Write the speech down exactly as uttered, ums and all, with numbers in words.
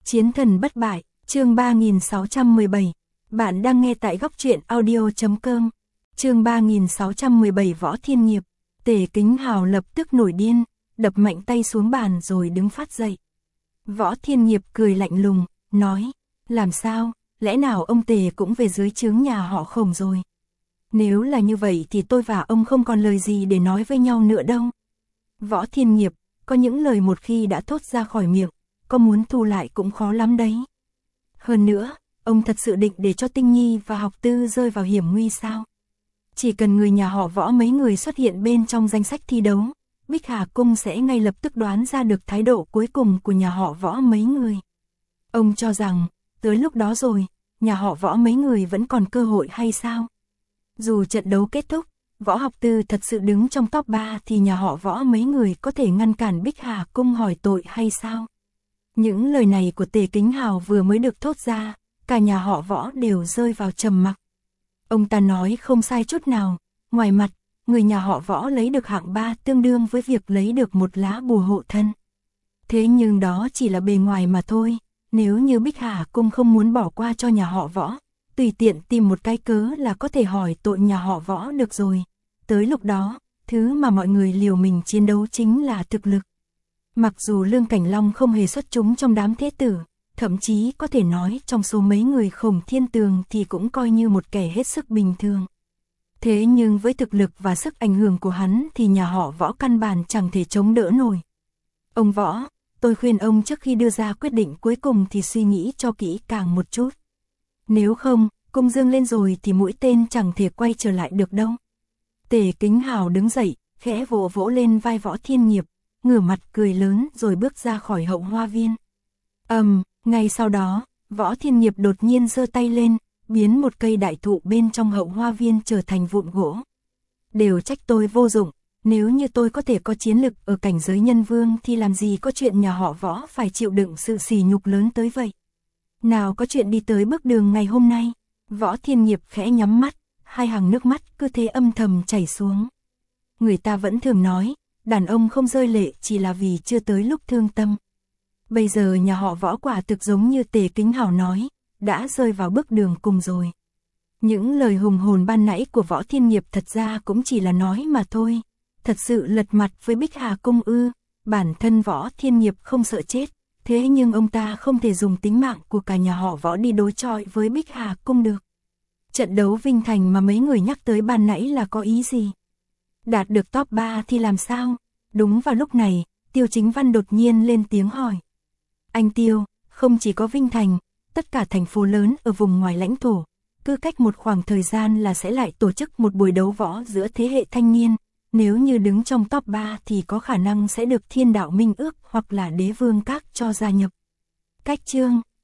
Chiến thần bất bại, chương ba nghìn sáu trăm mười bảy. Bạn đang nghe tại góc truyện audio chấm com. Chương ba nghìn sáu trăm mười bảy Võ Thiên Nghiệp. Tề Kính Hào lập tức nổi điên, đập mạnh tay xuống bàn rồi đứng phát dậy. Võ Thiên Nghiệp cười lạnh lùng, nói, làm sao, lẽ nào ông Tề cũng về dưới trướng nhà họ Khổng rồi? Nếu là như vậy thì tôi và ông không còn lời gì để nói với nhau nữa đâu. Võ Thiên Nghiệp, có những lời một khi đã thốt ra khỏi miệng, có muốn thu lại cũng khó lắm đấy. Hơn nữa, ông thật sự định để cho Tinh Nhi và Học Tư rơi vào hiểm nguy sao? Chỉ cần người nhà họ Võ mấy người xuất hiện bên trong danh sách thi đấu, Bích Hà Cung sẽ ngay lập tức đoán ra được thái độ cuối cùng của nhà họ Võ mấy người. Ông cho rằng, tới lúc đó rồi, nhà họ Võ mấy người vẫn còn cơ hội hay sao? Dù trận đấu kết thúc, Võ Học Tư thật sự đứng trong top ba thì nhà họ Võ mấy người có thể ngăn cản Bích Hà Cung hỏi tội hay sao? Những lời này của Tề Kính Hào vừa mới được thốt ra, cả nhà họ Võ đều rơi vào trầm mặc. Ông ta nói không sai chút nào, ngoài mặt, người nhà họ Võ lấy được hạng ba tương đương với việc lấy được một lá bùa hộ thân. Thế nhưng đó chỉ là bề ngoài mà thôi, nếu như Bích Hà Cung không muốn bỏ qua cho nhà họ Võ, tùy tiện tìm một cái cớ là có thể hỏi tội nhà họ Võ được rồi. Tới lúc đó, thứ mà mọi người liều mình chiến đấu chính là thực lực. Mặc dù Lương Cảnh Long không hề xuất chúng trong đám thế tử, thậm chí có thể nói trong số mấy người Khổng Thiên Tường thì cũng coi như một kẻ hết sức bình thường. Thế nhưng với thực lực và sức ảnh hưởng của hắn thì nhà họ Võ căn bản chẳng thể chống đỡ nổi. Ông Võ, tôi khuyên ông trước khi đưa ra quyết định cuối cùng thì suy nghĩ cho kỹ càng một chút. Nếu không, cung dương lên rồi thì mũi tên chẳng thể quay trở lại được đâu. Tề Kính Hào đứng dậy, khẽ vỗ vỗ lên vai Võ Thiên Nghiệp, ngửa mặt cười lớn rồi bước ra khỏi hậu hoa viên. Ầm, um, ngay sau đó, Võ Thiên Nghiệp đột nhiên giơ tay lên, biến một cây đại thụ bên trong hậu hoa viên trở thành vụn gỗ. Đều trách tôi vô dụng, nếu như tôi có thể có chiến lực ở cảnh giới nhân vương thì làm gì có chuyện nhà họ Võ phải chịu đựng sự sỉ nhục lớn tới vậy. Nào có chuyện đi tới bước đường ngày hôm nay. Võ Thiên Nghiệp khẽ nhắm mắt, hai hàng nước mắt cứ thế âm thầm chảy xuống. Người ta vẫn thường nói, đàn ông không rơi lệ chỉ là vì chưa tới lúc thương tâm. Bây giờ nhà họ Võ quả thực giống như Tề Kính Hào nói, đã rơi vào bước đường cùng rồi. Những lời hùng hồn ban nãy của Võ Thiên Nghiệp thật ra cũng chỉ là nói mà thôi. Thật sự lật mặt với Bích Hà Cung ư, bản thân Võ Thiên Nghiệp không sợ chết, thế nhưng ông ta không thể dùng tính mạng của cả nhà họ Võ đi đối chọi với Bích Hà Cung được. Trận đấu Vinh Thành mà mấy người nhắc tới ban nãy là có ý gì? Đạt được top ba thì làm sao? Đúng vào lúc này, Tiêu Chính Văn đột nhiên lên tiếng hỏi. Anh Tiêu, không chỉ có Vinh Thành, tất cả thành phố lớn ở vùng ngoài lãnh thổ, cứ cách một khoảng thời gian là sẽ lại tổ chức một buổi đấu võ giữa thế hệ thanh niên. Nếu như đứng trong top ba thì có khả năng sẽ được Thiên Đạo Minh Ước hoặc là Đế Vương Các cho gia nhập. Cách chương